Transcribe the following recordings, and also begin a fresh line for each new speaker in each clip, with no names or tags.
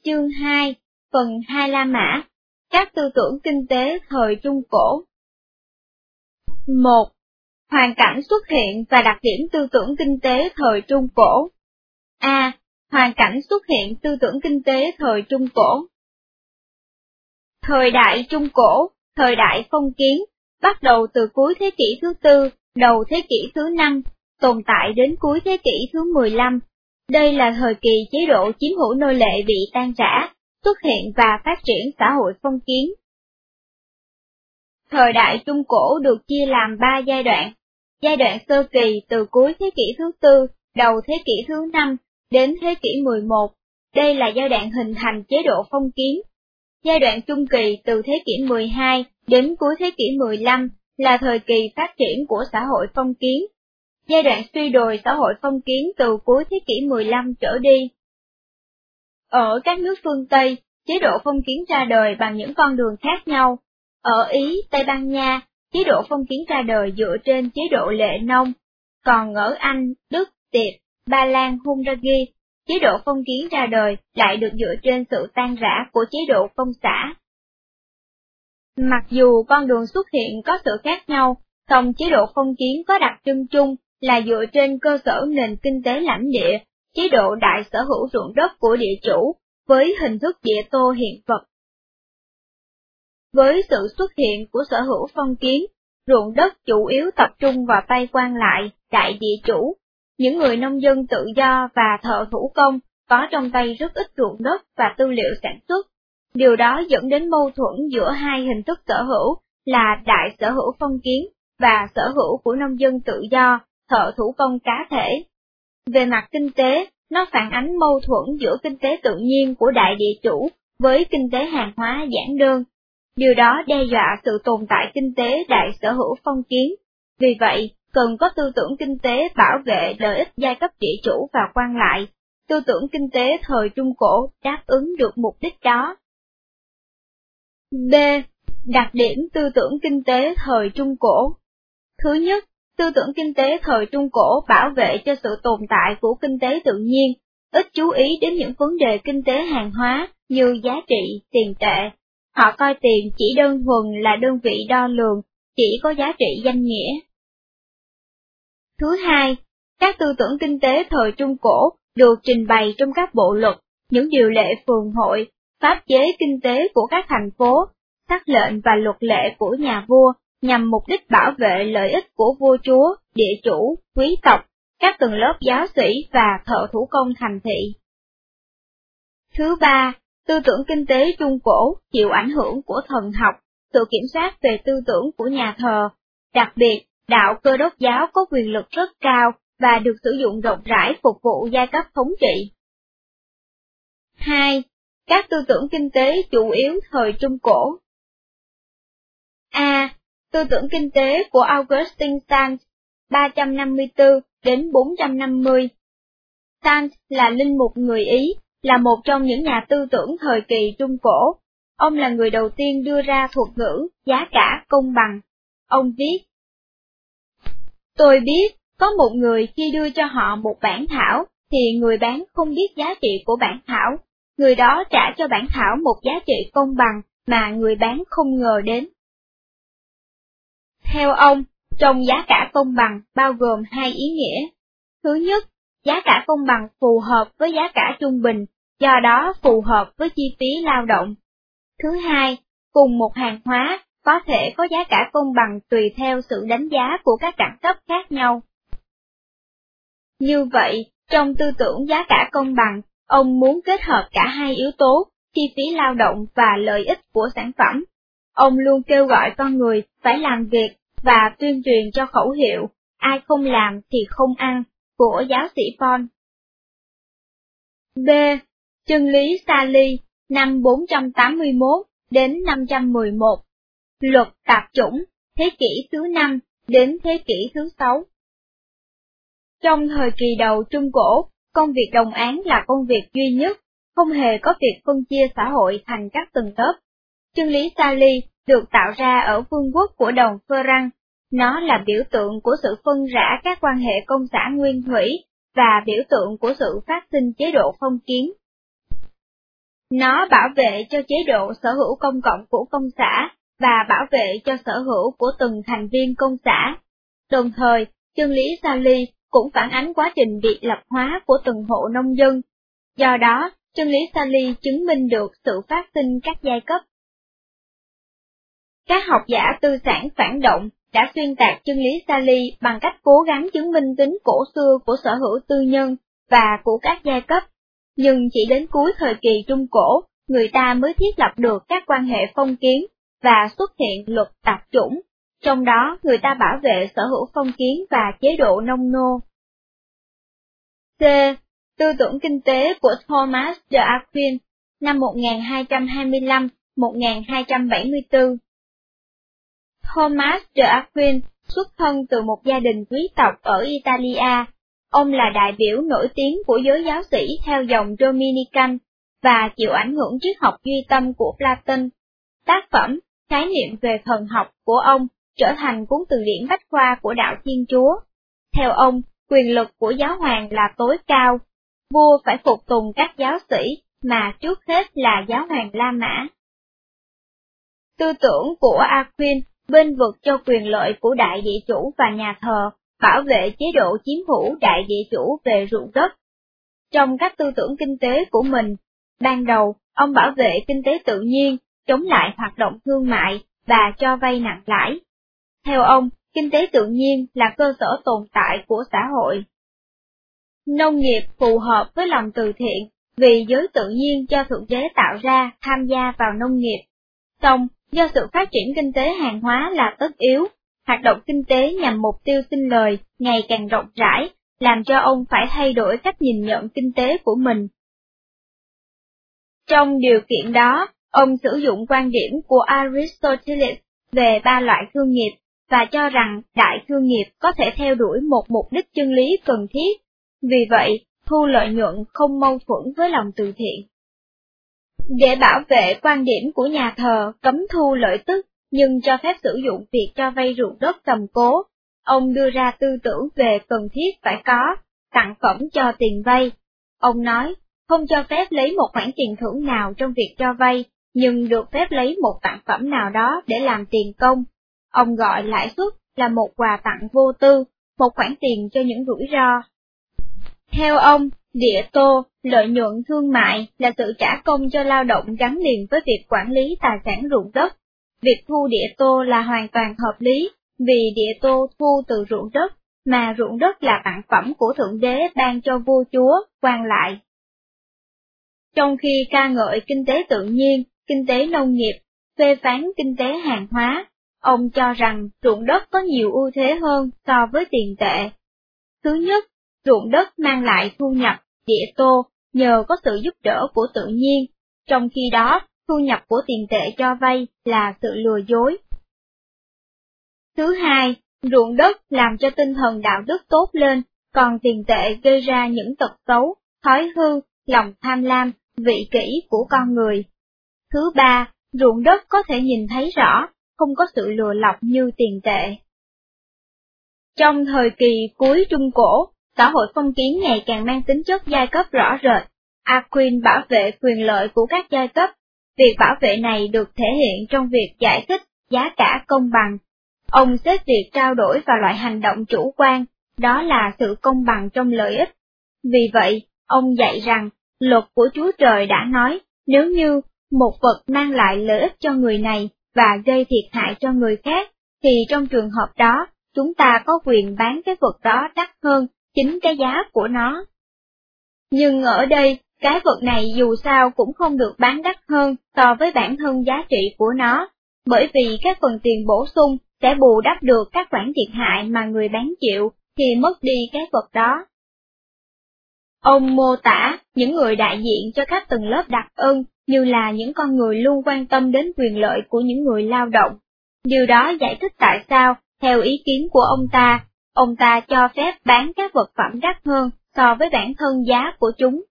Chương 2, phần 2 La Mã, các tư tưởng kinh tế thời Trung Cổ. 1. Hoàn cảnh xuất hiện và đặc điểm tư tưởng kinh tế thời Trung Cổ. A. Hoàn cảnh xuất hiện tư tưởng kinh tế thời Trung Cổ. Thời đại Trung Cổ, thời đại phong kiến, bắt đầu từ cuối thế kỷ thứ tư, đầu thế kỷ thứ 5, tồn tại đến cuối thế kỷ thứ 15. Đây là thời kỳ chế độ chiếm hữu nô lệ bị tan rã, xuất hiện và phát triển xã hội phong kiến. Thời đại Trung Cổ được chia làm 3 giai đoạn. Giai đoạn sơ kỳ từ cuối thế kỷ thứ tư, đầu thế kỷ thứ 5, đến thế kỷ 11. Đây là giai đoạn hình thành chế độ phong kiến. Giai đoạn trung kỳ từ thế kỷ 12 đến cuối thế kỷ 15 là thời kỳ phát triển của xã hội phong kiến. Giai đoạn suy đồi xã hội phong kiến từ cuối thế kỷ 15 trở đi. Ở các nước phương Tây, chế độ phong kiến ra đời bằng những con đường khác nhau. Ở Ý, Tây Ban Nha, chế độ phong kiến ra đời dựa trên chế độ lệ nông. Còn ở Anh, Đức, Tiệp, Ba Lan, Hungary, chế độ phong kiến ra đời lại được dựa trên sự tan rã của chế độ công xã. Mặc dù con đường xuất hiện có sự khác nhau, song chế độ phong kiến có đặc trưng chung là dựa trên cơ sở nền kinh tế lãnh địa, chế độ đại sở hữu ruộng đất của địa chủ, với hình thức địa tô hiện vật. Với sự xuất hiện của sở hữu phong kiến, ruộng đất chủ yếu tập trung vào tay quan lại, đại địa chủ. Những người nông dân tự do và thợ thủ công có trong tay rất ít ruộng đất và tư liệu sản xuất. Điều đó dẫn đến mâu thuẫn giữa hai hình thức sở hữu là đại sở hữu phong kiến và sở hữu của nông dân tự do, thợ thủ công cá thể. Về mặt kinh tế, nó phản ánh mâu thuẫn giữa kinh tế tự nhiên của đại địa chủ với kinh tế hàng hóa giản đơn. Điều đó đe dọa sự tồn tại kinh tế đại sở hữu phong kiến. Vì vậy, cần có tư tưởng kinh tế bảo vệ lợi ích giai cấp địa chủ và quan lại. Tư tưởng kinh tế thời Trung Cổ đáp ứng được mục đích đó. B. Đặc điểm tư tưởng kinh tế thời Trung Cổ. Thứ nhất, tư tưởng kinh tế thời Trung Cổ bảo vệ cho sự tồn tại của kinh tế tự nhiên, ít chú ý đến những vấn đề kinh tế hàng hóa như giá trị, tiền tệ. Họ coi tiền chỉ đơn thuần là đơn vị đo lường, chỉ có giá trị danh nghĩa. Thứ hai, các tư tưởng kinh tế thời Trung Cổ được trình bày trong các bộ luật, những điều lệ phường hội, pháp chế kinh tế của các thành phố, sắc lệnh và luật lệ của nhà vua, nhằm mục đích bảo vệ lợi ích của vua chúa, địa chủ, quý tộc, các tầng lớp giáo sĩ và thợ thủ công thành thị. Thứ ba, tư tưởng kinh tế Trung Cổ chịu ảnh hưởng của thần học, sự kiểm soát về tư tưởng của nhà thờ. Đặc biệt, đạo Cơ Đốc giáo có quyền lực rất cao và được sử dụng rộng rãi phục vụ giai cấp thống trị. 2. Các tư tưởng kinh tế chủ yếu thời Trung Cổ. A. Tư tưởng kinh tế của Augustin Sanz, 354 đến 450. Sanz là linh mục người Ý, là một trong những nhà tư tưởng thời kỳ Trung Cổ. Ông là người đầu tiên đưa ra thuật ngữ giá cả công bằng. Ông viết: Tôi biết, có một người khi đưa cho họ một bản thảo, thì người bán không biết giá trị của bản thảo. Người đó trả cho bản thảo một giá trị công bằng mà người bán không ngờ đến. Theo ông, trong giá cả công bằng bao gồm hai ý nghĩa. Thứ nhất, giá cả công bằng phù hợp với giá cả trung bình, do đó phù hợp với chi phí lao động. Thứ hai, cùng một hàng hóa có thể có giá cả công bằng tùy theo sự đánh giá của các đẳng cấp khác nhau. Như vậy, trong tư tưởng giá cả công bằng, ông muốn kết hợp cả hai yếu tố, chi phí lao động và lợi ích của sản phẩm. Ông luôn kêu gọi con người phải làm việc và tuyên truyền cho khẩu hiệu, ai không làm thì không ăn, của giáo sĩ Paul. B. Chân lý Sali, năm 481 đến 511. Luật tạp chủng, thế kỷ thứ 5 đến thế kỷ thứ 6. Trong thời kỳ đầu Trung Cổ, công việc đồng án là công việc duy nhất, không hề có việc phân chia xã hội thành các tầng lớp. Chân lý Sali được tạo ra ở vương quốc của đồng Phơ-răng. Nó là biểu tượng của sự phân rã các quan hệ công xã nguyên thủy và biểu tượng của sự phát sinh chế độ phong kiến. Nó bảo vệ cho chế độ sở hữu công cộng của công xã và bảo vệ cho sở hữu của từng thành viên công xã. Đồng thời, chân lý Sally cũng phản ánh quá trình biệt lập hóa của từng hộ nông dân. Do đó, chân lý Sally chứng minh được sự phát sinh các giai cấp. Các học giả tư sản phản động đã xuyên tạc chân lý Sally bằng cách cố gắng chứng minh tính cổ xưa của sở hữu tư nhân và của các giai cấp. Nhưng chỉ đến cuối thời kỳ Trung Cổ, người ta mới thiết lập được các quan hệ phong kiến và xuất hiện luật tạp chủng, trong đó người ta bảo vệ sở hữu phong kiến và chế độ nông nô. C. Tư tưởng kinh tế của Thomas de Aquin, năm 1225-1274. Thomas de Aquin xuất thân từ một gia đình quý tộc ở Italia. Ông là đại biểu nổi tiếng của giới giáo sĩ theo dòng Dominican và chịu ảnh hưởng triết học duy tâm của Platon. Tác phẩm Khái niệm về thần học của ông trở thành cuốn từ điển bách khoa của đạo Thiên Chúa. Theo ông, quyền lực của giáo hoàng là tối cao. Vua phải phục tùng các giáo sĩ, mà trước hết là giáo hoàng La Mã. Tư tưởng của Aquin bên vực cho quyền lợi của đại địa chủ và nhà thờ, bảo vệ chế độ chiếm hữu đại địa chủ về ruộng đất. Trong các tư tưởng kinh tế của mình, ban đầu, ông bảo vệ kinh tế tự nhiên, chống lại hoạt động thương mại và cho vay nặng lãi. Theo ông, kinh tế tự nhiên là cơ sở tồn tại của xã hội. Nông nghiệp phù hợp với lòng từ thiện, vì giới tự nhiên do Thượng Đế tạo ra tham gia vào nông nghiệp. Song, do sự phát triển kinh tế hàng hóa là tất yếu, hoạt động kinh tế nhằm mục tiêu sinh lời ngày càng rộng rãi, làm cho ông phải thay đổi cách nhìn nhận kinh tế của mình. Trong điều kiện đó, ông sử dụng quan điểm của Aristoteles về ba loại thương nghiệp, và cho rằng đại thương nghiệp có thể theo đuổi một mục đích chân lý cần thiết, vì vậy, thu lợi nhuận không mâu thuẫn với lòng từ thiện. Để bảo vệ quan điểm của nhà thờ cấm thu lợi tức, nhưng cho phép sử dụng việc cho vay ruộng đất cầm cố, ông đưa ra tư tưởng về cần thiết phải có tặng phẩm cho tiền vay. Ông nói, không cho phép lấy một khoản tiền thưởng nào trong việc cho vay, nhưng được phép lấy một tặng phẩm nào đó để làm tiền công. Ông gọi lãi suất là một quà tặng vô tư, một khoản tiền cho những rủi ro. Theo ông, địa tô, lợi nhuận thương mại là sự trả công cho lao động gắn liền với việc quản lý tài sản ruộng đất. Việc thu địa tô là hoàn toàn hợp lý, vì địa tô thu từ ruộng đất, mà ruộng đất là tặng phẩm của Thượng Đế ban cho vua chúa, quan lại. Trong khi ca ngợi kinh tế tự nhiên, kinh tế nông nghiệp, phê phán kinh tế hàng hóa, ông cho rằng ruộng đất có nhiều ưu thế hơn so với tiền tệ. Thứ nhất, ruộng đất mang lại thu nhập, địa tô, nhờ có sự giúp đỡ của tự nhiên, trong khi đó, thu nhập của tiền tệ cho vay là sự lừa dối. Thứ hai, ruộng đất làm cho tinh thần đạo đức tốt lên, còn tiền tệ gây ra những tật xấu, thói hư, lòng tham lam, vị kỷ của con người. Thứ ba, ruộng đất có thể nhìn thấy rõ, không có sự lừa lọc như tiền tệ. Trong thời kỳ cuối Trung Cổ, xã hội phong kiến ngày càng mang tính chất giai cấp rõ rệt. Aquin bảo vệ quyền lợi của các giai cấp. Việc bảo vệ này được thể hiện trong việc giải thích giá cả công bằng. Ông xếp việc trao đổi vào loại hành động chủ quan, đó là sự công bằng trong lợi ích. Vì vậy, ông dạy rằng, luật của Chúa Trời đã nói, nếu như một vật mang lại lợi ích cho người này và gây thiệt hại cho người khác, thì trong trường hợp đó, chúng ta có quyền bán cái vật đó đắt hơn chính cái giá của nó. Nhưng ở đây, cái vật này dù sao cũng không được bán đắt hơn so với bản thân giá trị của nó, bởi vì các phần tiền bổ sung sẽ bù đắp được các khoản thiệt hại mà người bán chịu khi mất đi cái vật đó. Ông mô tả những người đại diện cho các tầng lớp đặc ân như là những con người luôn quan tâm đến quyền lợi của những người lao động. Điều đó giải thích tại sao, theo ý kiến của ông ta cho phép bán các vật phẩm đắt hơn so với bản thân giá của chúng.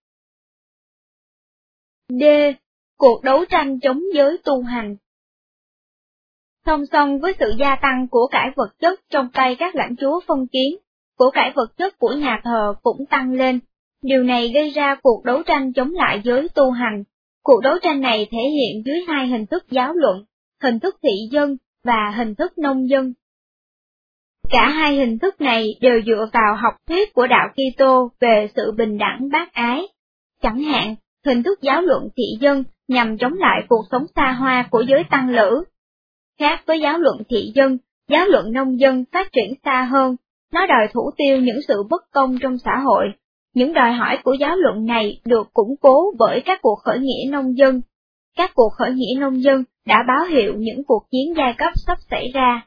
D. Cuộc đấu tranh chống giới tu hành. Song song với sự gia tăng của cải vật chất trong tay các lãnh chúa phong kiến, của cải vật chất của nhà thờ cũng tăng lên. Điều này gây ra cuộc đấu tranh chống lại giới tu hành. Cuộc đấu tranh này thể hiện dưới hai hình thức giáo luận, hình thức thị dân và hình thức nông dân. Cả hai hình thức này đều dựa vào học thuyết của đạo Kitô về sự bình đẳng bác ái. Chẳng hạn, hình thức giáo luận thị dân nhằm chống lại cuộc sống xa hoa của giới tăng lữ. Khác với giáo luận thị dân, giáo luận nông dân phát triển xa hơn, nó đòi thủ tiêu những sự bất công trong xã hội. Những đòi hỏi của giáo luận này được củng cố bởi các cuộc khởi nghĩa nông dân. Các cuộc khởi nghĩa nông dân đã báo hiệu những cuộc chiến giai cấp sắp xảy ra.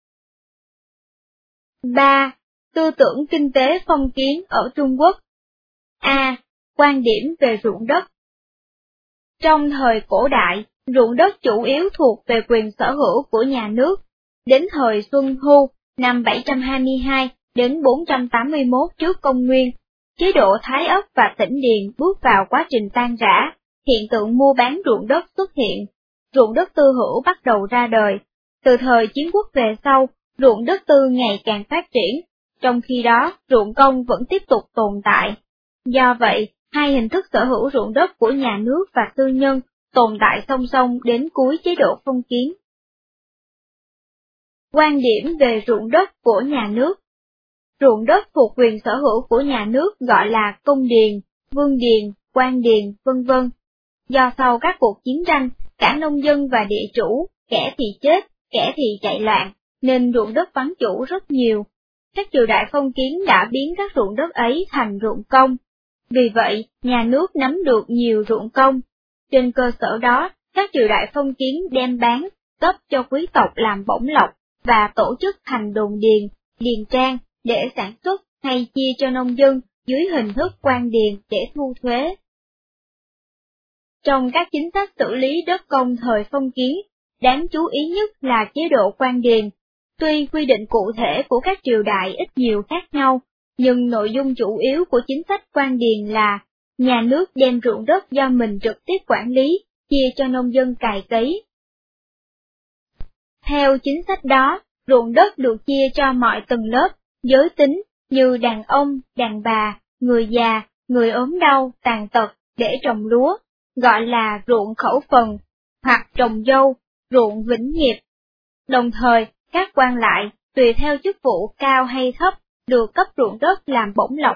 3. Tư tưởng kinh tế phong kiến ở Trung Quốc. A. Quan điểm về ruộng đất. Trong thời cổ đại, ruộng đất chủ yếu thuộc về quyền sở hữu của nhà nước. Đến thời Xuân Thu, năm 722 đến 481 trước công nguyên, chế độ Thái Ất và Tĩnh Điền bước vào quá trình tan rã, hiện tượng mua bán ruộng đất xuất hiện, ruộng đất tư hữu bắt đầu ra đời. Từ thời chiến quốc về sau, ruộng đất tư ngày càng phát triển, trong khi đó ruộng công vẫn tiếp tục tồn tại. Do vậy, hai hình thức sở hữu ruộng đất của nhà nước và tư nhân tồn tại song song đến cuối chế độ phong kiến. Quan điểm về ruộng đất của nhà nước. Ruộng đất thuộc quyền sở hữu của nhà nước gọi là công điền, vương điền, quan điền, vân vân. Do sau các cuộc chiến tranh, cả nông dân và địa chủ, kẻ thì chết, kẻ thì chạy loạn, nên ruộng đất vắng chủ rất nhiều. Các triều đại phong kiến đã biến các ruộng đất ấy thành ruộng công. Vì vậy, nhà nước nắm được nhiều ruộng công. Trên cơ sở đó, các triều đại phong kiến đem bán, cấp cho quý tộc làm bổng lộc, và tổ chức thành đồn điền, điền trang, để sản xuất hay chia cho nông dân dưới hình thức quan điền để thu thuế. Trong các chính sách xử lý đất công thời phong kiến, đáng chú ý nhất là chế độ quan điền. Tuy quy định cụ thể của các triều đại ít nhiều khác nhau, nhưng nội dung chủ yếu của chính sách quan điền là nhà nước đem ruộng đất do mình trực tiếp quản lý, chia cho nông dân cày cấy. Theo chính sách đó, ruộng đất được chia cho mọi tầng lớp, giới tính, như đàn ông, đàn bà, người già, người ốm đau, tàn tật, để trồng lúa, gọi là ruộng khẩu phần, hoặc trồng dâu, ruộng vĩnh nghiệp. Đồng thời, các quan lại, tùy theo chức vụ cao hay thấp, được cấp ruộng đất làm bổng lộc.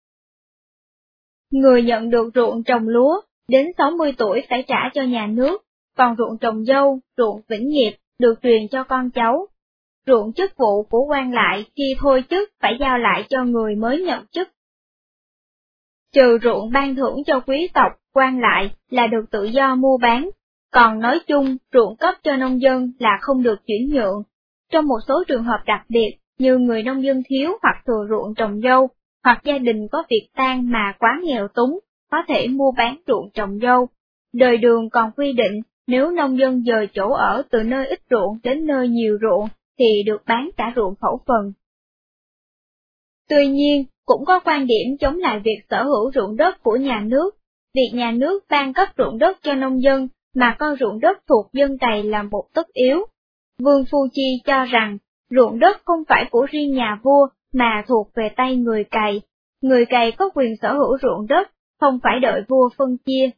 Người nhận được ruộng trồng lúa, đến 60 tuổi phải trả cho nhà nước, còn ruộng trồng dâu, ruộng vĩnh nghiệp, được truyền cho con cháu. Ruộng chức vụ của quan lại khi thôi chức phải giao lại cho người mới nhận chức. Trừ ruộng ban thưởng cho quý tộc, quan lại là được tự do mua bán, còn nói chung ruộng cấp cho nông dân là không được chuyển nhượng. Trong một số trường hợp đặc biệt, như người nông dân thiếu hoặc thừa ruộng trồng dâu, hoặc gia đình có việc tang mà quá nghèo túng, có thể mua bán ruộng trồng dâu. Đời Đường còn quy định, nếu nông dân dời chỗ ở từ nơi ít ruộng đến nơi nhiều ruộng, thì được bán cả ruộng khẩu phần. Tuy nhiên, cũng có quan điểm chống lại việc sở hữu ruộng đất của nhà nước. Việc nhà nước ban cấp ruộng đất cho nông dân, mà coi ruộng đất thuộc dân cày là một tất yếu. Vương Phu Chi cho rằng, ruộng đất không phải của riêng nhà vua, mà thuộc về tay người cày. Người cày có quyền sở hữu ruộng đất, không phải đợi vua phân chia.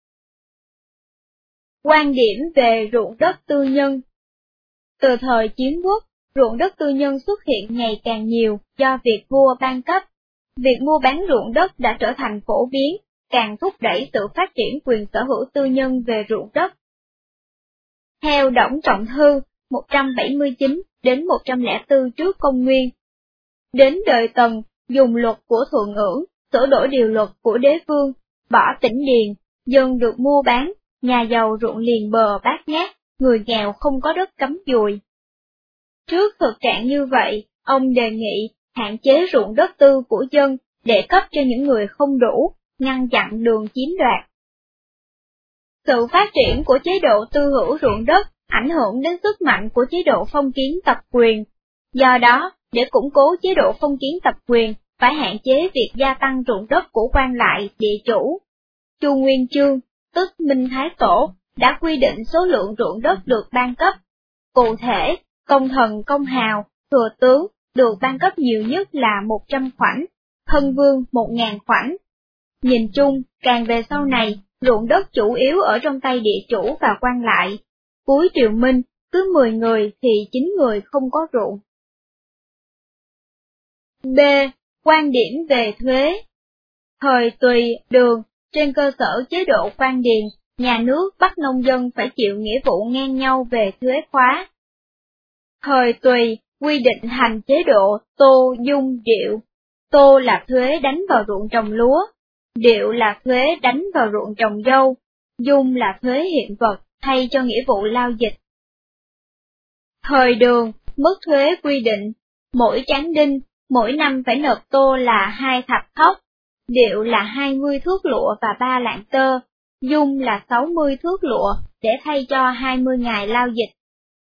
Quan điểm về ruộng đất tư nhân. Từ thời Chiến Quốc, ruộng đất tư nhân xuất hiện ngày càng nhiều do việc vua ban cấp. Việc mua bán ruộng đất đã trở thành phổ biến, càng thúc đẩy sự phát triển quyền sở hữu tư nhân về ruộng đất. Theo Đổng Trọng Thư, 179 đến 104 trước công nguyên. Đến đời Tần, dùng luật của Thuận Ưỡng, sửa đổi điều luật của Đế Vương, bỏ Tĩnh Điền, dân được mua bán, nhà giàu ruộng liền bờ bát ngát, người nghèo không có đất cắm dùi. Trước thực trạng như vậy, ông đề nghị hạn chế ruộng đất tư của dân để cấp cho những người không đủ, ngăn chặn đường chiếm đoạt. Sự phát triển của chế độ tư hữu ruộng đất ảnh hưởng đến sức mạnh của chế độ phong kiến tập quyền. Do đó, để củng cố chế độ phong kiến tập quyền, phải hạn chế việc gia tăng ruộng đất của quan lại, địa chủ. Chu Nguyên Chương, tức Minh Thái Tổ, đã quy định số lượng ruộng đất được ban cấp. Cụ thể, công thần, công hào, thừa tướng được ban cấp nhiều nhất là 100 khoảnh, thân vương 1000 khoảnh. Nhìn chung, càng về sau này, ruộng đất chủ yếu ở trong tay địa chủ và quan lại. Cuối triều Minh, cứ 10 người thì 9 người không có ruộng. B. Quan điểm về thuế. Thời Tùy, Đường, trên cơ sở chế độ quan điền, nhà nước bắt nông dân phải chịu nghĩa vụ ngang nhau về thuế khóa. Thời Tùy, quy định thành chế độ tô, dung, điệu. Tô là thuế đánh vào ruộng trồng lúa, điệu là thuế đánh vào ruộng trồng dâu, dung là thuế hiện vật thay cho nghĩa vụ lao dịch. Thời Đường, mức thuế quy định, mỗi tráng đinh, mỗi năm phải nộp tô là 2 thạch thóc, điệu là 20 thước lụa và 3 lạng tơ, dung là 60 thước lụa để thay cho 20 ngày lao dịch.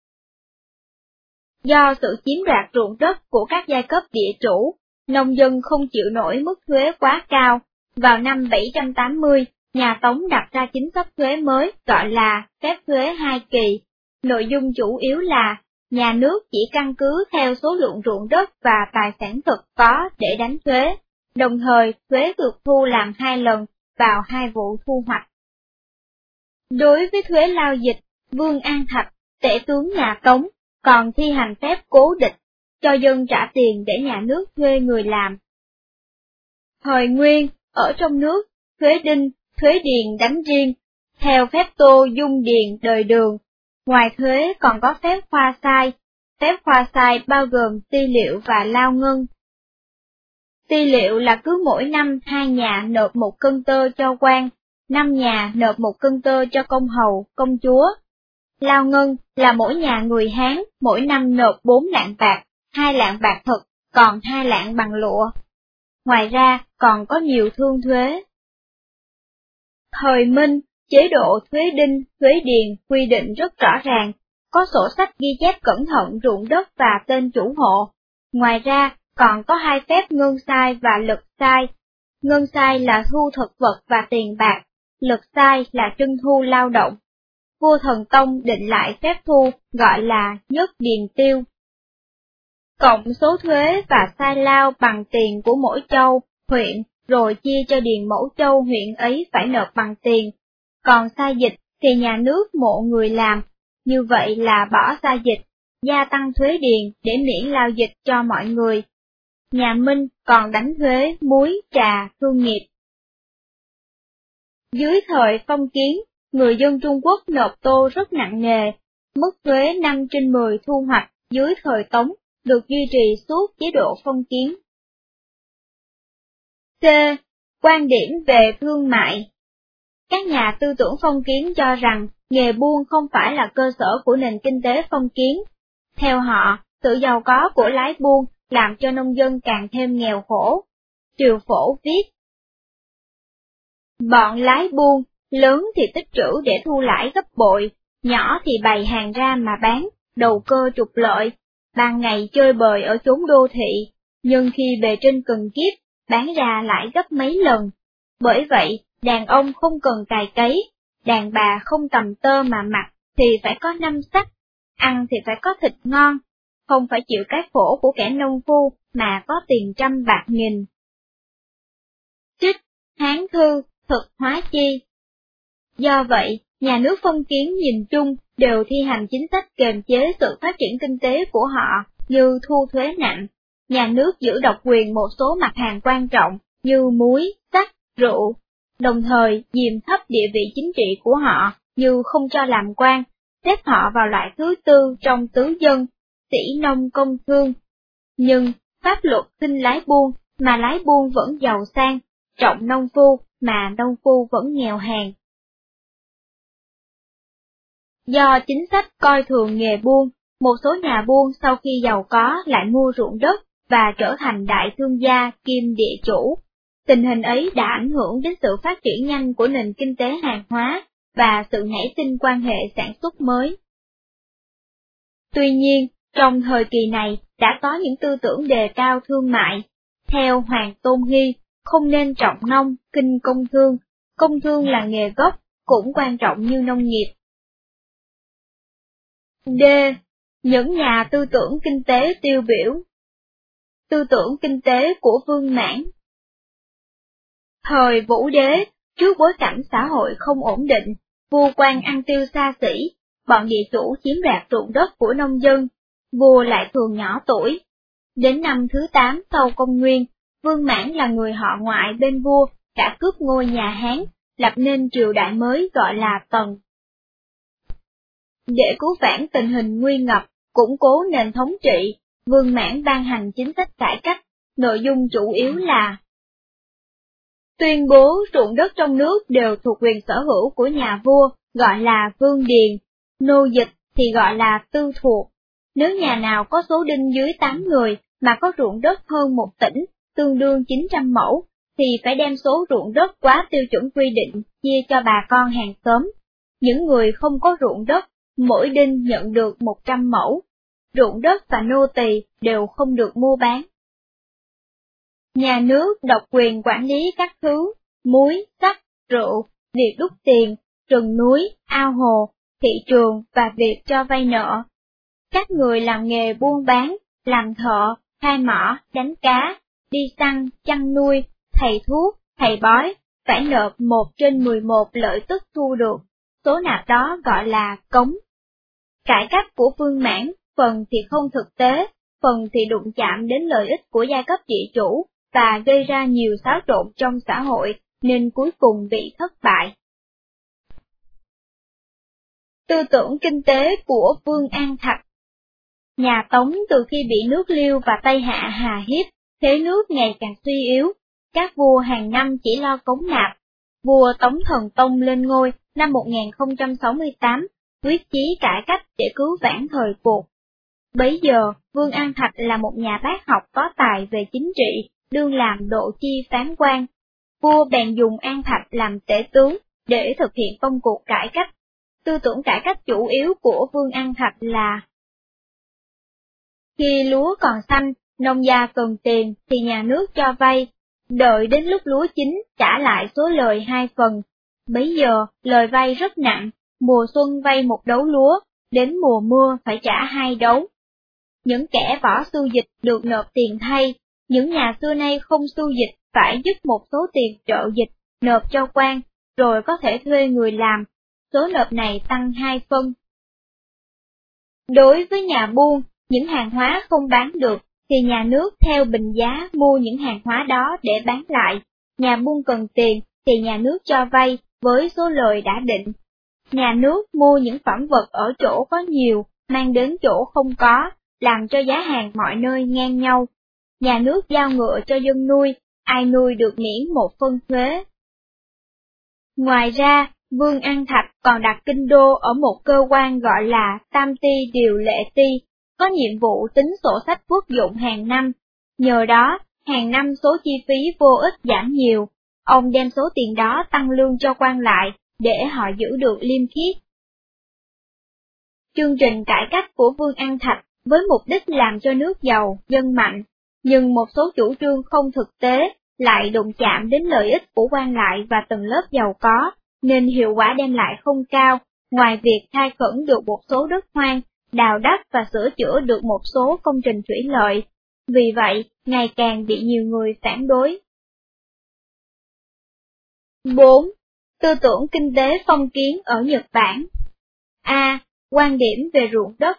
Do sự chiếm đoạt ruộng đất của các giai cấp địa chủ, nông dân không chịu nổi mức thuế quá cao. Vào năm 780, nhà Tống đặt ra chính sách thuế mới gọi là phép thuế 2 kỳ. Nội dung chủ yếu là nhà nước chỉ căn cứ theo số lượng ruộng đất và tài sản thực có để đánh thuế, đồng thời thuế được thu làm 2 lần vào 2 vụ thu hoạch. Đối với thuế lao dịch, Vương An Thạch, tể tướng nhà Tống, còn thi hành phép cố địch, cho dân trả tiền để nhà nước thuê người làm. Thời Nguyên, ở trong nước, thuế đinh, thuế điền đánh riêng, theo phép tô dung điền đời Đường. Ngoài thuế còn có phép khoa sai. Phép khoa sai bao gồm ti liệu và lao ngân. Ti liệu là cứ mỗi năm 2 nhà nộp 1 cân tơ cho quan, 5 nhà nộp 1 cân tơ cho công hầu, công chúa. Lao ngân là mỗi nhà người Hán mỗi năm nộp 4 lạng bạc, 2 lạng bạc thực, còn 2 lạng bằng lụa. Ngoài ra còn có nhiều thương thuế. Thời Minh, chế độ thuế đinh, thuế điền quy định rất rõ ràng, có sổ sách ghi chép cẩn thận ruộng đất và tên chủ hộ. Ngoài ra còn có 2 phép ngân sai và lực sai. Ngân sai là thu thực vật và tiền bạc, lực sai là trưng thu lao động. Vua Thần Tông định lại phép thu gọi là nhất điền tiêu. Cộng số thuế và sai lao bằng tiền của mỗi châu, huyện, rồi chia cho điền mẫu châu huyện ấy phải nộp bằng tiền. Còn sai dịch thì nhà nước mộ người làm, như vậy là bỏ sai dịch, gia tăng thuế điền để miễn lao dịch cho mọi người. Nhà Minh còn đánh thuế muối, trà, thương nghiệp. Dưới thời Phong Kiến, người dân Trung Quốc nộp tô rất nặng nề, mức thuế 5/10 thu hoạch dưới thời Tống được duy trì suốt chế độ Phong Kiến. C. Quan điểm về thương mại. Các nhà tư tưởng phong kiến cho rằng nghề buôn không phải là cơ sở của nền kinh tế phong kiến. Theo họ, sự giàu có của lái buôn làm cho nông dân càng thêm nghèo khổ. Triều Phổ viết: bọn lái buôn, lớn thì tích trữ để thu lãi gấp bội, nhỏ thì bày hàng ra mà bán, đầu cơ trục lợi, ban ngày chơi bời ở chốn đô thị, nhưng khi bề trên cần kiếp, bán ra lãi gấp mấy lần. Bởi vậy, đàn ông không cần cày cấy, đàn bà không tầm tơ mà mặc thì phải có 5 sắc, ăn thì phải có thịt ngon, không phải chịu cái khổ của kẻ nông phu mà có tiền trăm bạc nghìn. Trích Hán Thư, Thực Hóa Chi. Do vậy, nhà nước phong kiến nhìn chung đều thi hành chính sách kiềm chế sự phát triển kinh tế của họ như thu thuế nặng. Nhà nước giữ độc quyền một số mặt hàng quan trọng như muối, sắt, rượu, đồng thời diềm thấp địa vị chính trị của họ như không cho làm quan, xếp họ vào loại thứ tư trong tứ dân, sĩ nông công thương. Nhưng, pháp luật khinh lái buôn, mà lái buôn vẫn giàu sang, trọng nông phu, mà nông phu vẫn nghèo hèn. Do chính sách coi thường nghề buôn, một số nhà buôn sau khi giàu có lại mua ruộng đất và trở thành đại thương gia kiêm địa chủ. Tình hình ấy đã ảnh hưởng đến sự phát triển nhanh của nền kinh tế hàng hóa và sự nảy sinh quan hệ sản xuất mới. Tuy nhiên, trong thời kỳ này đã có những tư tưởng đề cao thương mại. Theo Hoàng Tôn Hy, không nên trọng nông, kinh công thương là nghề gốc, cũng quan trọng như nông nghiệp. D. Những nhà tư tưởng kinh tế tiêu biểu. Tư tưởng kinh tế của Vương Mãn. Thời Vũ Đế, Trước bối cảnh xã hội không ổn định, vua quan ăn tiêu xa xỉ, bọn địa chủ chiếm đoạt ruộng đất của nông dân, vua lại thường nhỏ tuổi. Đến năm thứ 8 sau công nguyên, Vương Mãn là người họ ngoại bên vua, đã cướp ngôi nhà Hán, lập nên triều đại mới gọi là Tần. Để cứu vãn tình hình nguy ngập, củng cố nền thống trị, Vương Mãn ban hành chính sách cải cách, nội dung chủ yếu là tuyên bố ruộng đất trong nước đều thuộc quyền sở hữu của nhà vua, gọi là vương điền, nô dịch thì gọi là tư thuộc. Nếu nhà nào có số đinh dưới 8 người mà có ruộng đất hơn 1 tỉnh, tương đương 900 mẫu, thì phải đem số ruộng đất quá tiêu chuẩn quy định chia cho bà con hàng xóm. Những người không có ruộng đất, mỗi đinh nhận được 100 mẫu. Ruộng đất và nô tỳ đều không được mua bán. Nhà nước độc quyền quản lý các thứ, muối, sắt, rượu, việc đúc tiền, rừng núi, ao hồ, thị trường và việc cho vay nợ. Các người làm nghề buôn bán, làm thợ, khai mỏ, đánh cá, đi săn, chăn nuôi, thầy thuốc, thầy bói, phải nộp 1/11 lợi tức thu được, số nạp đó gọi là cống. Cải cách của Vương Mãn, phần thì không thực tế, phần thì đụng chạm đến lợi ích của giai cấp trị chủ, và gây ra nhiều xáo trộn trong xã hội, nên cuối cùng bị thất bại. Tư tưởng kinh tế của Vương An Thạch. Nhà Tống từ khi bị nước Liêu và Tây Hạ hà hiếp, thế nước ngày càng suy yếu, các vua hàng năm chỉ lo cống nạp. Vua Tống Thần Tông lên ngôi năm 1068, quyết chí cải cách để cứu vãn thời cuộc. Bấy giờ, Vương An Thạch là một nhà bác học có tài về chính trị, đương làm độ chi phán quan. Vua bèn dùng An Thạch làm tể tướng, để thực hiện công cuộc cải cách. Tư tưởng cải cách chủ yếu của Vương An Thạch là: khi lúa còn xanh, nông gia cần tiền thì nhà nước cho vay, đợi đến lúc lúa chín trả lại số lời 2 phần. Bấy giờ, lời vay rất nặng, mùa xuân vay 1 đấu lúa, đến mùa mưa phải trả 2 đấu. Những kẻ võ sưu dịch được nộp tiền thay, những nhà xưa nay không sưu dịch phải dứt một số tiền trợ dịch, nộp cho quan, rồi có thể thuê người làm, số nộp này tăng 2 phân. Đối với nhà buôn, những hàng hóa không bán được, thì nhà nước theo bình giá mua những hàng hóa đó để bán lại. Nhà buôn cần tiền, thì nhà nước cho vay, với số lời đã định. Nhà nước mua những phẩm vật ở chỗ có nhiều, mang đến chỗ không có, làm cho giá hàng mọi nơi ngang nhau. Nhà nước giao ngựa cho dân nuôi, ai nuôi được miễn 1 phân thuế. Ngoài ra, Vương An Thạch còn đặt kinh đô ở một cơ quan gọi là Tam Ty Điều Lệ Ty, có nhiệm vụ tính sổ sách quốc dụng hàng năm. Nhờ đó, hàng năm số chi phí vô ích giảm nhiều. Ông đem số tiền đó tăng lương cho quan lại, để họ giữ được liêm khiết. Chương trình cải cách của Vương An Thạch với mục đích làm cho nước giàu, dân mạnh, nhưng một số chủ trương không thực tế lại đụng chạm đến lợi ích của quan lại và tầng lớp giàu có, nên hiệu quả đem lại không cao, ngoài việc khai khẩn được một số đất hoang, đào đắp và sửa chữa được một số công trình thủy lợi. Vì vậy, ngày càng bị nhiều người phản đối. 4. Tư tưởng kinh tế phong kiến ở Nhật Bản. A. Quan điểm về ruộng đất.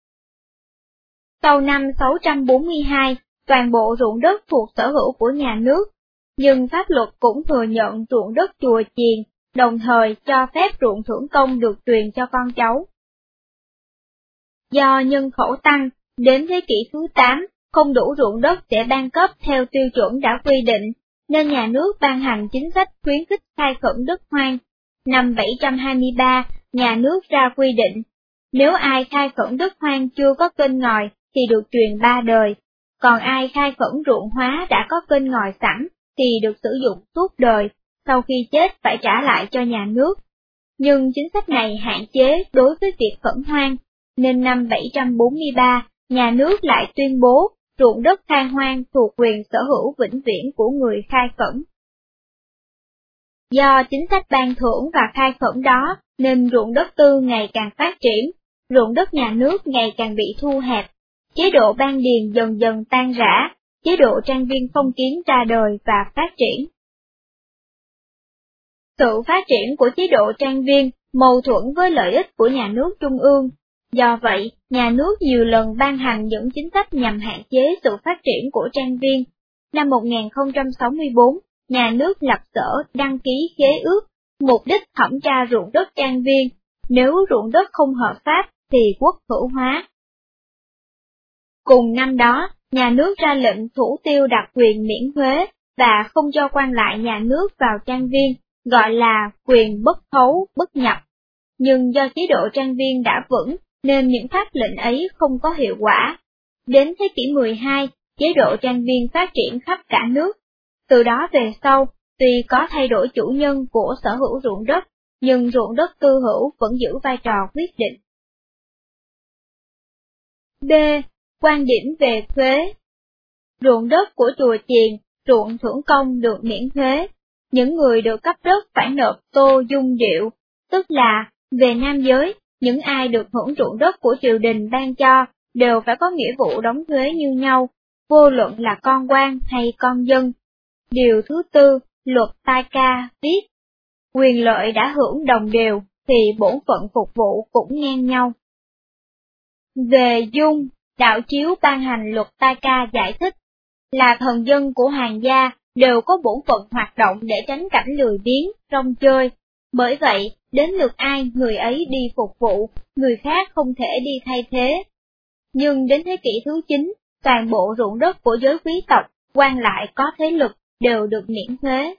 Sau năm 642, toàn bộ ruộng đất thuộc sở hữu của nhà nước, nhưng pháp luật cũng thừa nhận ruộng đất chùa chiền, đồng thời cho phép ruộng thưởng công được truyền cho con cháu. Do nhân khẩu tăng, đến thế kỷ thứ 8, không đủ ruộng đất để ban cấp theo tiêu chuẩn đã quy định, nên nhà nước ban hành chính sách khuyến khích khai khẩn đất hoang. Năm 723, nhà nước ra quy định, nếu ai khai khẩn đất hoang chưa có kênh ngòi thì được truyền 3 đời, còn ai khai khẩn ruộng hóa đã có kênh ngòi sẵn thì được sử dụng suốt đời, sau khi chết phải trả lại cho nhà nước. Nhưng chính sách này hạn chế đối với việc khẩn hoang, nên năm 743, nhà nước lại tuyên bố ruộng đất khai hoang thuộc quyền sở hữu vĩnh viễn của người khai khẩn. Do chính sách ban thưởng và khai khẩn đó, nên ruộng đất tư ngày càng phát triển, ruộng đất nhà nước ngày càng bị thu hẹp, chế độ ban điền dần dần tan rã, chế độ trang viên phong kiến ra đời và phát triển. Sự phát triển của chế độ trang viên mâu thuẫn với lợi ích của nhà nước trung ương. Do vậy, nhà nước nhiều lần ban hành những chính sách nhằm hạn chế sự phát triển của trang viên. Năm 1064, nhà nước lập sở đăng ký khế ước, mục đích thẩm tra ruộng đất trang viên, nếu ruộng đất không hợp pháp thì quốc hữu hóa. Cùng năm đó, nhà nước ra lệnh thủ tiêu đặc quyền miễn thuế và không cho quan lại nhà nước vào trang viên, gọi là quyền bất thấu bất nhập. Nhưng do chế độ trang viên đã vững, nên những pháp lệnh ấy không có hiệu quả. Đến thế kỷ 12, chế độ trang viên phát triển khắp cả nước. Từ đó về sau, tuy có thay đổi chủ nhân của sở hữu ruộng đất, nhưng ruộng đất tư hữu vẫn giữ vai trò quyết định. B. Quan điểm về thuế. Ruộng đất của chùa chiền, ruộng thưởng công được miễn thuế. Những người được cấp đất phải nộp tô dung điệu, tức là, về nam giới, những ai được hưởng ruộng đất của triều đình ban cho, đều phải có nghĩa vụ đóng thuế như nhau, vô luận là con quan hay con dân. Điều thứ tư, luật Tai Ca viết, quyền lợi đã hưởng đồng đều, thì bổn phận phục vụ cũng ngang nhau. Về dung, đạo chiếu ban hành luật Tai Ca giải thích, là thần dân của hoàng gia đều có bổn phận hoạt động để tránh cảnh lười biếng, rong chơi. Bởi vậy, đến lượt ai người ấy đi phục vụ, người khác không thể đi thay thế. Nhưng đến thế kỷ thứ 9, toàn bộ ruộng đất của giới quý tộc, quan lại có thế lực, đều được miễn thuế.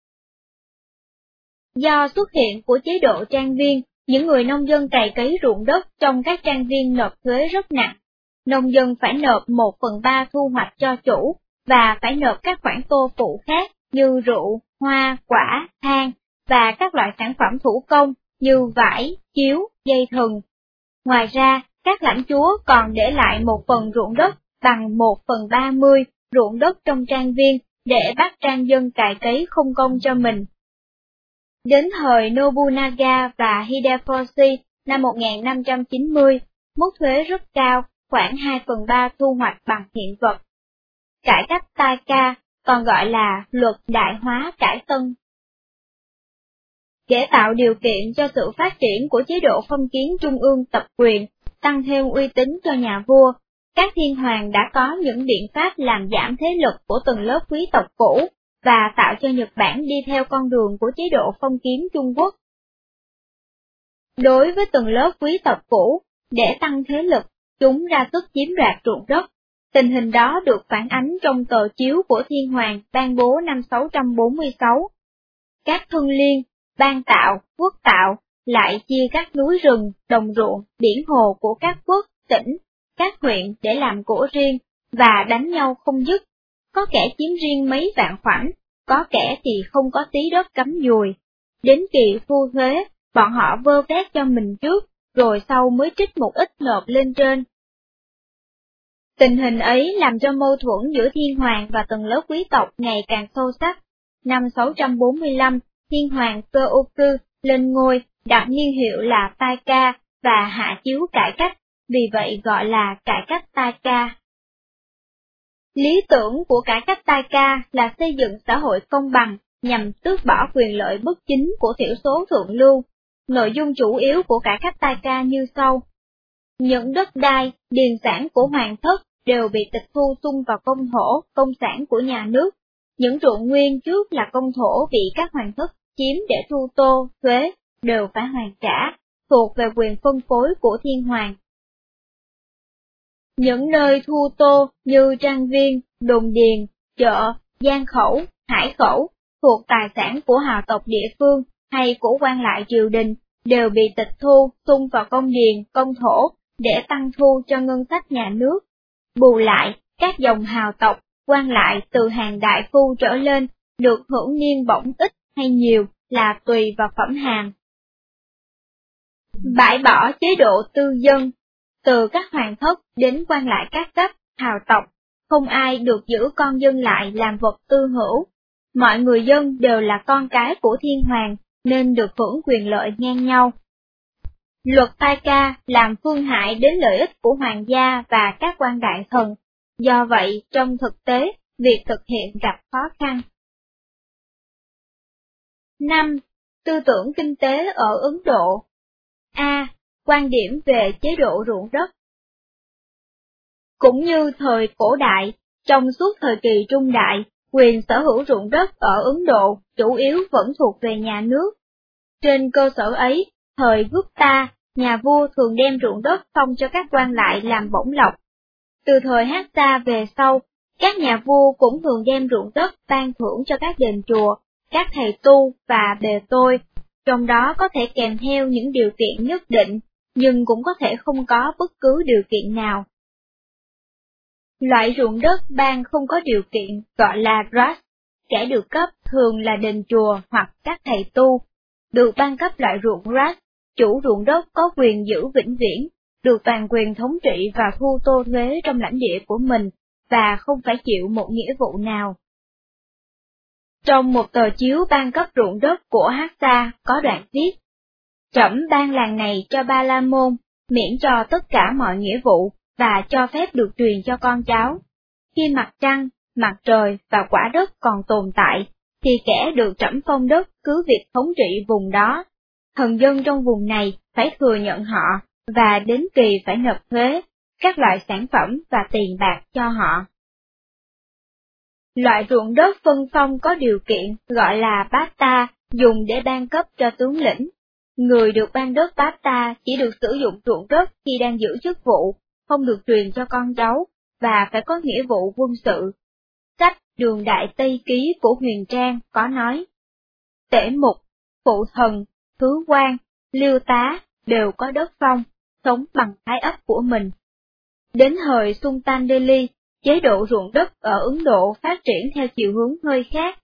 Do xuất hiện của chế độ trang viên, những người nông dân cày cấy ruộng đất trong các trang viên nộp thuế rất nặng. Nông dân phải nộp 1/3 thu hoạch cho chủ, và phải nộp các khoản tô phụ khác như rượu, hoa, quả, than, và các loại sản phẩm thủ công như vải, chiếu, dây thừng. Ngoài ra, các lãnh chúa còn để lại một phần ruộng đất bằng 1/30 ruộng đất trong trang viên để bắt trang dân cày cấy không công cho mình. Đến thời Nobunaga và Hideyoshi năm 1590, mức thuế rất cao, khoảng 2/3 thu hoạch bằng hiện vật. Cải cách Tai Ca, còn gọi là luật đại hóa cải tân. Để tạo điều kiện cho sự phát triển của chế độ phong kiến trung ương tập quyền, tăng thêm uy tín cho nhà vua, các thiên hoàng đã có những biện pháp làm giảm thế lực của từng lớp quý tộc cũ, và tạo cho Nhật Bản đi theo con đường của chế độ phong kiến Trung Quốc. Đối với từng lớp quý tộc cũ, để tăng thế lực, chúng ra sức chiếm đoạt ruộng đất. Tình hình đó được phản ánh trong tờ chiếu của thiên hoàng ban bố năm 646. Các thân liên, ban tạo, quốc tạo, lại chia các núi rừng, đồng ruộng, biển hồ của các quốc, tỉnh, các huyện để làm của riêng, và đánh nhau không dứt. Có kẻ chiếm riêng mấy vạn khoảnh, có kẻ thì không có tí đất cắm dùi. Đến kỳ thu thuế, bọn họ vơ vét cho mình trước, rồi sau mới trích một ít nộp lên trên. Tình hình ấy làm cho mâu thuẫn giữa thiên hoàng và tầng lớp quý tộc ngày càng sâu sắc. Năm 645, thiên hoàng Kōoku lên ngôi, đặt niên hiệu là Tai Ca và hạ chiếu cải cách, vì vậy gọi là cải cách Tai Ca. Lý tưởng của cải cách Tai Ca là xây dựng xã hội công bằng, nhằm tước bỏ quyền lợi bất chính của thiểu số thượng lưu. Nội dung chủ yếu của cải cách Tai Ca như sau. Những đất đai, điền sản của hoàng thất đều bị tịch thu sung vào công thổ, công sản của nhà nước. Những ruộng nguyên trước là công thổ bị các hoàng thất chiếm để thu tô, thuế, đều phải hoàn trả, thuộc về quyền phân phối của thiên hoàng. Những nơi thu tô như trang viên, đồn điền, chợ, giang khẩu, hải khẩu, thuộc tài sản của hào tộc địa phương hay của quan lại triều đình, đều bị tịch thu sung vào công điền, công thổ, để tăng thu cho ngân sách nhà nước. Bù lại, các dòng hào tộc, quan lại từ hàng đại phu trở lên, được hưởng niên bổng ít hay nhiều là tùy vào phẩm hàm. Bãi bỏ chế độ tư dân, từ các hoàng thất đến quan lại các cấp, hào tộc, không ai được giữ con dân lại làm vật tư hữu. Mọi người dân đều là con cái của thiên hoàng, nên được hưởng quyền lợi ngang nhau. Luật Tai Ca làm phương hại đến lợi ích của hoàng gia và các quan đại thần, do vậy trong thực tế, việc thực hiện gặp khó khăn. 5. Tư tưởng kinh tế ở Ấn Độ. A. Quan điểm về chế độ ruộng đất. Cũng như thời cổ đại, trong suốt thời kỳ trung đại, quyền sở hữu ruộng đất ở Ấn Độ chủ yếu vẫn thuộc về nhà nước. Trên cơ sở ấy, thời Gupta, nhà vua thường đem ruộng đất phong cho các quan lại làm bổng lộc. Từ thời Hassa về sau, các nhà vua cũng thường đem ruộng đất ban thưởng cho các đền chùa, các thầy tu và bề tôi, trong đó có thể kèm theo những điều kiện nhất định, nhưng cũng có thể không có bất cứ điều kiện nào. Loại ruộng đất ban không có điều kiện gọi là Raj, kẻ được cấp thường là đền chùa hoặc các thầy tu. Được ban cấp loại ruộng Raj, chủ ruộng đất có quyền giữ vĩnh viễn, được toàn quyền thống trị và thu tô thuế trong lãnh địa của mình, và không phải chịu một nghĩa vụ nào. Trong một tờ chiếu ban cấp ruộng đất của Hassa có đoạn viết: Trẫm ban làng này cho Ba La Môn, miễn cho tất cả mọi nghĩa vụ, và cho phép được truyền cho con cháu. Khi mặt trăng, mặt trời và quả đất còn tồn tại, thì kẻ được trẫm phong đất cứ việc thống trị vùng đó. Thần dân trong vùng này phải thừa nhận họ, và đến kỳ phải nộp thuế, các loại sản phẩm và tiền bạc cho họ. Loại ruộng đất phân phong có điều kiện gọi là Bata, dùng để ban cấp cho tướng lĩnh. Người được ban đất Bata chỉ được sử dụng ruộng đất khi đang giữ chức vụ, không được truyền cho con cháu, và phải có nghĩa vụ quân sự. Sách Đường Đại Tây Ký của Huyền Trang có nói: Tể mục, phụ thần, thứ quan, liêu tá đều có đất phong, sống bằng thái ấp của mình. Đến thời Sultan Delhi, chế độ ruộng đất ở Ấn Độ phát triển theo chiều hướng hơi khác.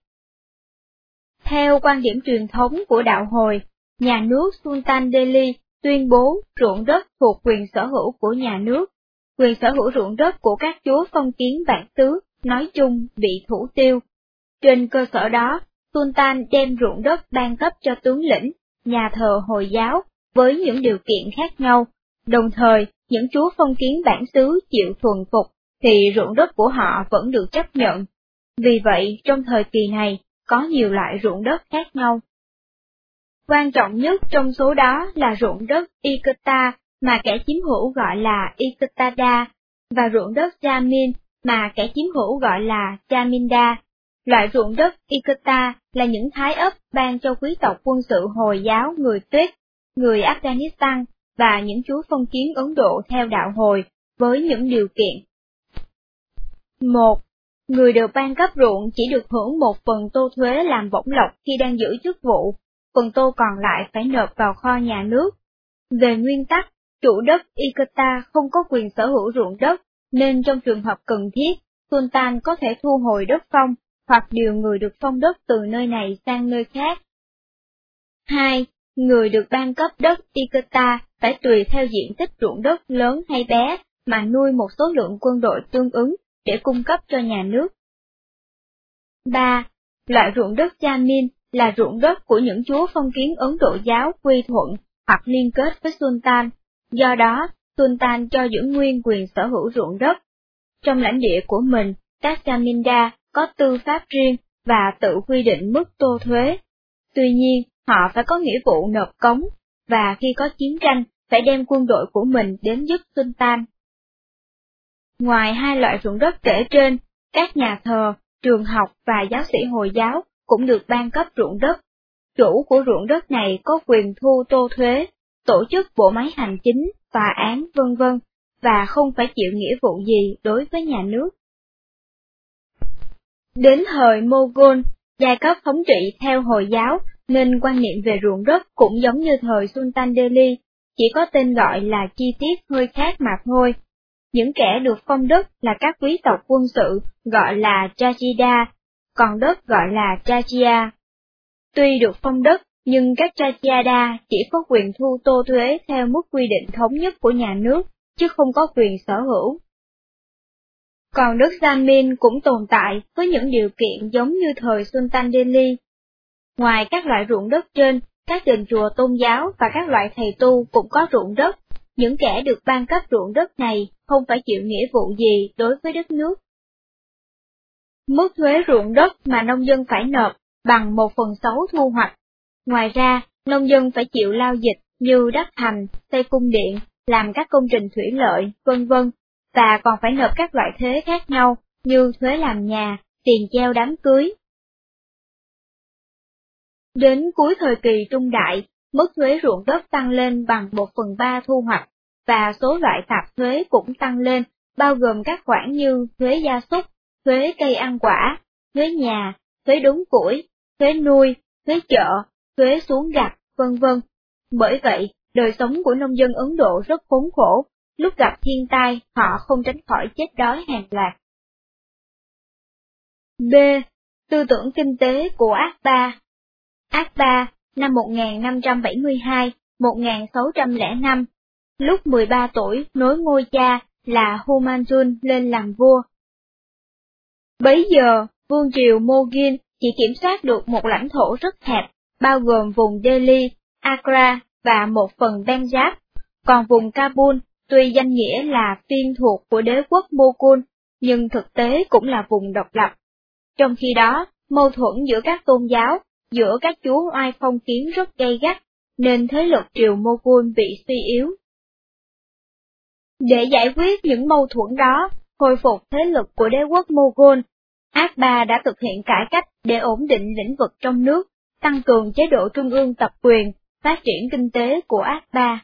Theo quan điểm truyền thống của đạo Hồi, nhà nước Sultan Delhi tuyên bố ruộng đất thuộc quyền sở hữu của nhà nước. Quyền sở hữu ruộng đất của các chúa phong kiến bản xứ nói chung bị thủ tiêu. Trên cơ sở đó, Sultan đem ruộng đất ban cấp cho tướng lĩnh, nhà thờ Hồi giáo, với những điều kiện khác nhau, đồng thời những chúa phong kiến bản xứ chịu thuần phục, thì ruộng đất của họ vẫn được chấp nhận. Vì vậy, trong thời kỳ này, có nhiều loại ruộng đất khác nhau. Quan trọng nhất trong số đó là ruộng đất Ikta, mà kẻ chiếm hữu gọi là Iktada, và ruộng đất Jamin, mà kẻ chiếm hữu gọi là Jaminda. Loại ruộng đất Ikta là những thái ấp ban cho quý tộc quân sự Hồi giáo người Tuyết, người Afghanistan, và những chúa phong kiến Ấn Độ theo đạo Hồi, với những điều kiện. 1. Người được ban cấp ruộng chỉ được hưởng một phần tô thuế làm bổng lộc khi đang giữ chức vụ, phần tô còn lại phải nộp vào kho nhà nước. Về nguyên tắc, chủ đất Ikta không có quyền sở hữu ruộng đất, nên trong trường hợp cần thiết, Sultan có thể thu hồi đất phong, hoặc điều người được phong đất từ nơi này sang nơi khác. 2. Người được ban cấp đất Ikta phải tùy theo diện tích ruộng đất lớn hay bé, mà nuôi một số lượng quân đội tương ứng, để cung cấp cho nhà nước. 3. Loại ruộng đất Jamin là ruộng đất của những chúa phong kiến Ấn Độ giáo quy thuận hoặc liên kết với Sultan, do đó Sultan cho giữ nguyên quyền sở hữu ruộng đất. Trong lãnh địa của mình, các Jaminda có tư pháp riêng và tự quy định mức tô thuế. Tuy nhiên, họ phải có nghĩa vụ nộp cống, và khi có chiến tranh, phải đem quân đội của mình đến giúp Sultan. Ngoài hai loại ruộng đất kể trên, các nhà thờ, trường học và giáo sĩ Hồi giáo cũng được ban cấp ruộng đất. Chủ của ruộng đất này có quyền thu tô thuế, tổ chức bộ máy hành chính, tòa án vân vân, và không phải chịu nghĩa vụ gì đối với nhà nước. Đến thời Mughal, giai cấp thống trị theo Hồi giáo, nên quan niệm về ruộng đất cũng giống như thời Sultan Delhi, chỉ có tên gọi là chi tiết hơi khác mà thôi. Những kẻ được phong đất là các quý tộc quân sự, gọi là Jagida, còn đất gọi là Jaggia. Tuy được phong đất, nhưng các Jagiada chỉ có quyền thu tô thuế theo mức quy định thống nhất của nhà nước, chứ không có quyền sở hữu. Còn đất Jamin cũng tồn tại với những điều kiện giống như thời Sultan Delhi. Ngoài các loại ruộng đất trên, các đền chùa tôn giáo và các loại thầy tu cũng có ruộng đất. Những kẻ được ban cấp ruộng đất này không phải chịu nghĩa vụ gì đối với đất nước. Mức thuế ruộng đất mà nông dân phải nộp bằng 1/6 thu hoạch. Ngoài ra, nông dân phải chịu lao dịch như đắp thành, xây cung điện, làm các công trình thủy lợi, vân vân, và còn phải nộp các loại thuế khác nhau như thuế làm nhà, tiền treo đám cưới. Đến cuối thời kỳ Trung Đại, mức thuế ruộng đất tăng lên bằng 1/3 thu hoạch, và số loại tạp thuế cũng tăng lên, bao gồm các khoản như thuế gia súc, thuế cây ăn quả, thuế nhà, thuế đốn củi, thuế nuôi, thuế chợ, thuế xuống gặt, vân vân. Bởi vậy, đời sống của nông dân Ấn Độ rất khốn khổ, lúc gặp thiên tai họ không tránh khỏi chết đói hàng loạt. B. Tư tưởng kinh tế của Akbar. Akbar, năm 1572-1605, lúc 13 tuổi nối ngôi cha là Humayun lên làm vua. Bấy giờ, vương triều Mughal chỉ kiểm soát được một lãnh thổ rất hẹp, bao gồm vùng Delhi, Agra và một phần Punjab, còn vùng Kabul, tuy danh nghĩa là phiên thuộc của đế quốc Mughal, nhưng thực tế cũng là vùng độc lập. Trong khi đó, mâu thuẫn giữa các tôn giáo, giữa các chúa oai phong kiến rất gay gắt, nên thế lực triều Mughal bị suy yếu. Để giải quyết những mâu thuẫn đó, hồi phục thế lực của đế quốc Mughal, Akbar đã thực hiện cải cách để ổn định lĩnh vực trong nước, tăng cường chế độ trung ương tập quyền, phát triển kinh tế của Akbar.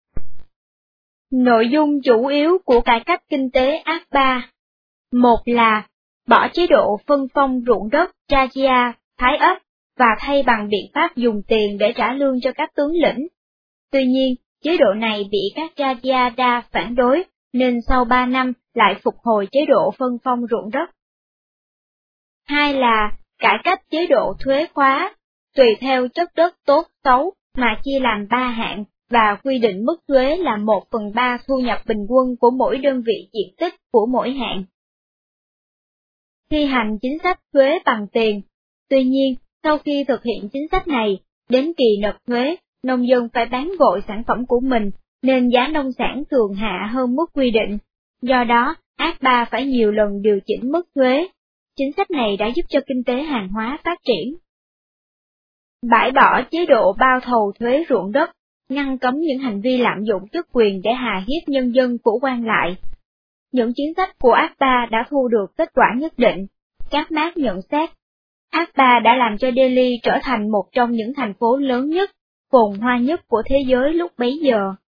Nội dung chủ yếu của cải cách kinh tế Akbar: một là bỏ chế độ phân phong ruộng đất Rajya, Thái ấp, và thay bằng biện pháp dùng tiền để trả lương cho các tướng lĩnh. Tuy nhiên, chế độ này bị các Rajya phản đối, nên sau 3 năm lại phục hồi chế độ phân phong ruộng đất. Hai là cải cách chế độ thuế khóa, tùy theo chất đất tốt xấu mà chia làm 3 hạng, và quy định mức thuế là 1/3 thu nhập bình quân của mỗi đơn vị diện tích của mỗi hạng. Thi hành chính sách thuế bằng tiền. Tuy nhiên, sau khi thực hiện chính sách này, đến kỳ nộp thuế, nông dân phải bán vội sản phẩm của mình, nên giá nông sản thường hạ hơn mức quy định. Do đó, Akbar phải nhiều lần điều chỉnh mức thuế. Chính sách này đã giúp cho kinh tế hàng hóa phát triển. Bãi bỏ chế độ bao thầu thuế ruộng đất, ngăn cấm những hành vi lạm dụng chức quyền để hà hiếp nhân dân của quan lại. Những chính sách của Akbar đã thu được kết quả nhất định. Các Marx nhận xét, Akbar đã làm cho Delhi trở thành một trong những thành phố lớn nhất, phồn hoa nhất của thế giới lúc bấy giờ.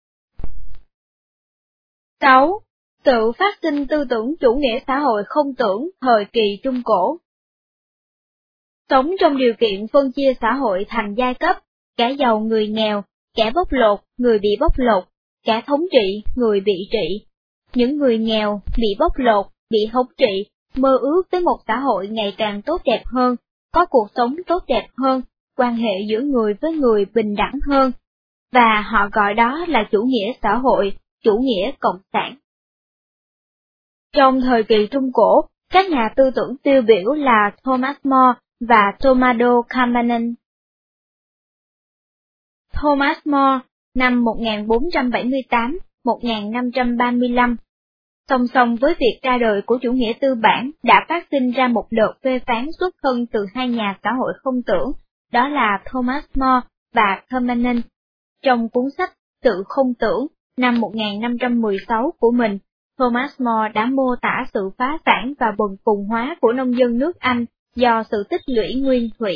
6. Sự phát sinh tư tưởng chủ nghĩa xã hội không tưởng thời kỳ Trung Cổ. Sống trong điều kiện phân chia xã hội thành giai cấp, kẻ giàu người nghèo, kẻ bóc lột, người bị bóc lột, kẻ thống trị, người bị trị. Những người nghèo, bị bóc lột, bị thống trị, mơ ước tới một xã hội ngày càng tốt đẹp hơn, có cuộc sống tốt đẹp hơn, quan hệ giữa người với người bình đẳng hơn, và họ gọi đó là chủ nghĩa xã hội, chủ nghĩa cộng sản. Trong thời kỳ Trung Cổ, các nhà tư tưởng tiêu biểu là Thomas More và Tommaso Campanen. Thomas More, năm 1478-1535. Song song với việc ra đời của chủ nghĩa tư bản đã phát sinh ra một đợt phê phán xuất thân từ hai nhà xã hội không tưởng, đó là Thomas More và Campanen. Trong cuốn sách Sự không tưởng năm 1516 của mình, Thomas More đã mô tả sự phá sản và bần cùng hóa của nông dân nước Anh do sự tích lũy nguyên thủy.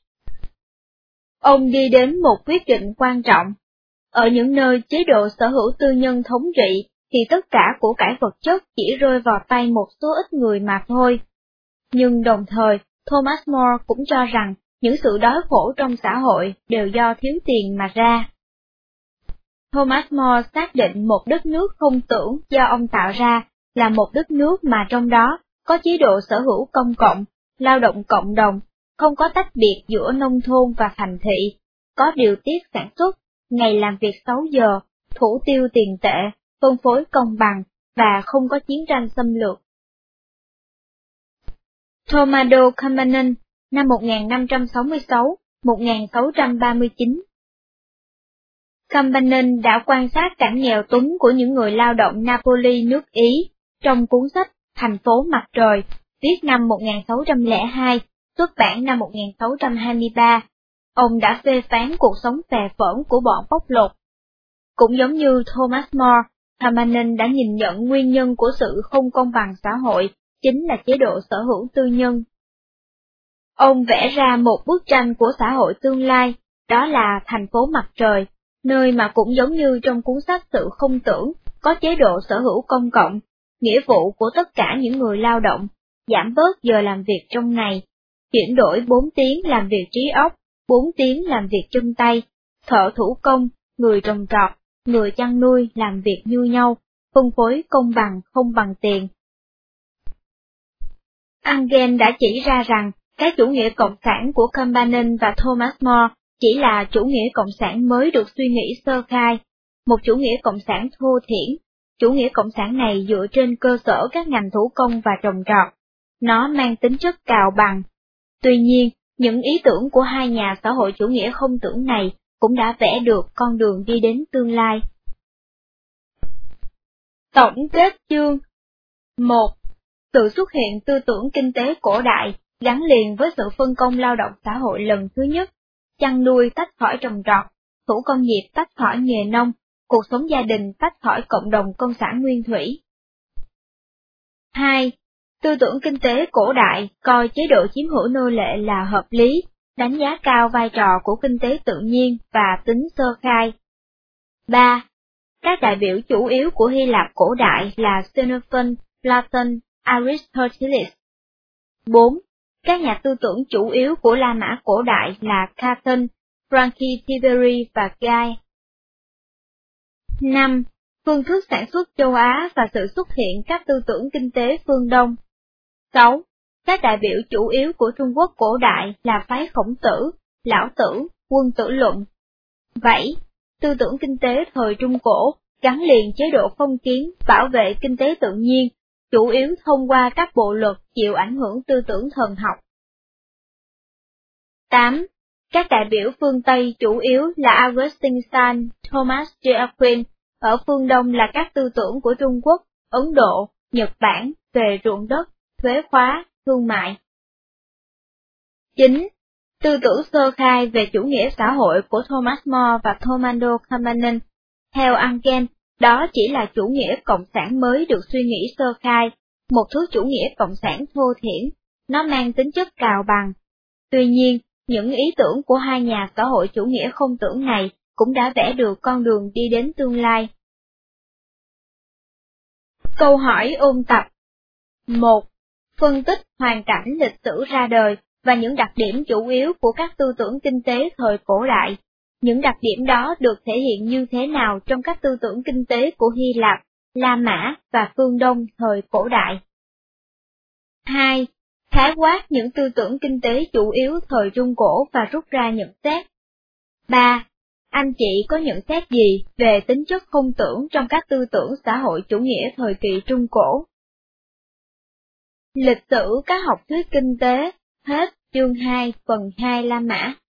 Ông đi đến một quyết định quan trọng. Ở những nơi chế độ sở hữu tư nhân thống trị, thì tất cả của cải vật chất chỉ rơi vào tay một số ít người mà thôi. Nhưng đồng thời, Thomas More cũng cho rằng những sự đói khổ trong xã hội đều do thiếu tiền mà ra. Thomas More xác định một đất nước không tưởng do ông tạo ra là một đất nước mà trong đó có chế độ sở hữu công cộng, lao động cộng đồng, không có tách biệt giữa nông thôn và thành thị, có điều tiết sản xuất, ngày làm việc 6 giờ, thủ tiêu tiền tệ, phân phối công bằng, và không có chiến tranh xâm lược. Tommaso Campanen, năm 1566-1639. Campanen đã quan sát cảnh nghèo túng của những người lao động Napoli nước Ý, trong cuốn sách Thành phố mặt trời, viết năm 1602, xuất bản năm 1623. Ông đã phê phán cuộc sống phè phỡn của bọn bóc lột. Cũng giống như Thomas More, Kamanen đã nhìn nhận nguyên nhân của sự không công bằng xã hội chính là chế độ sở hữu tư nhân. Ông vẽ ra một bức tranh của xã hội tương lai, đó là thành phố mặt trời, nơi mà cũng giống như trong cuốn sách Sự không tưởng, có chế độ sở hữu công cộng, nghĩa vụ của tất cả những người lao động, giảm bớt giờ làm việc trong ngày, chuyển đổi 4 tiếng làm việc trí óc, 4 tiếng làm việc chân tay, thợ thủ công, người trồng trọt, người chăn nuôi làm việc như nhau, phân phối công bằng không bằng tiền. Engels đã chỉ ra rằng, cái chủ nghĩa cộng sản của Kamanen và Thomas More chỉ là chủ nghĩa cộng sản mới được suy nghĩ sơ khai, một chủ nghĩa cộng sản thô thiển. Chủ nghĩa cộng sản này dựa trên cơ sở các ngành thủ công và trồng trọt. Nó mang tính chất cào bằng. Tuy nhiên, những ý tưởng của hai nhà xã hội chủ nghĩa không tưởng này cũng đã vẽ được con đường đi đến tương lai. Tổng kết chương 1. Sự xuất hiện tư tưởng kinh tế cổ đại gắn liền với sự phân công lao động xã hội lần thứ nhất, chăn nuôi tách khỏi trồng trọt, thủ công nghiệp tách khỏi nghề nông, cuộc sống gia đình tách khỏi cộng đồng công sản nguyên thủy. 2. Tư tưởng kinh tế cổ đại coi chế độ chiếm hữu nô lệ là hợp lý, đánh giá cao vai trò của kinh tế tự nhiên và tính sơ khai. 3. Các đại biểu chủ yếu của Hy Lạp cổ đại là Xenophon, Platon, Aristoteles. 4. Các nhà tư tưởng chủ yếu của La Mã cổ đại là Caton, Franchi Tiberi và Guy. 5. Phương thức sản xuất châu Á và sự xuất hiện các tư tưởng kinh tế phương Đông. 6. Các đại biểu chủ yếu của Trung Quốc cổ đại là phái Khổng Tử, Lão Tử, Quân Tử Luận. 7. Tư tưởng kinh tế thời Trung Cổ gắn liền chế độ phong kiến, bảo vệ kinh tế tự nhiên, chủ yếu thông qua các bộ luật chịu ảnh hưởng tư tưởng thần học. 8. Các đại biểu phương Tây chủ yếu là Augustine Sand, Thomas de Aquin, ở phương Đông là các tư tưởng của Trung Quốc, Ấn Độ, Nhật Bản về ruộng đất, thuế khóa, thương mại. 9. Tư tưởng sơ khai về chủ nghĩa xã hội của Thomas More và Thomaso Kamanen. Theo Engels, đó chỉ là chủ nghĩa cộng sản mới được suy nghĩ sơ khai, một thứ chủ nghĩa cộng sản thô thiển, nó mang tính chất cào bằng. Tuy nhiên, những ý tưởng của hai nhà xã hội chủ nghĩa không tưởng này cũng đã vẽ được con đường đi đến tương lai. Câu hỏi ôn tập. 1. Phân tích hoàn cảnh lịch sử ra đời và những đặc điểm chủ yếu của các tư tưởng kinh tế thời cổ đại. Những đặc điểm đó được thể hiện như thế nào trong các tư tưởng kinh tế của Hy Lạp, La Mã và phương Đông thời cổ đại? 2. Khái quát những tư tưởng kinh tế chủ yếu thời Trung Cổ và rút ra nhận xét. 3. Anh chị có nhận xét gì về tính chất không tưởng trong các tư tưởng xã hội chủ nghĩa thời kỳ Trung Cổ? Lịch sử các học thuyết kinh tế, hết chương 2 phần 2 La Mã.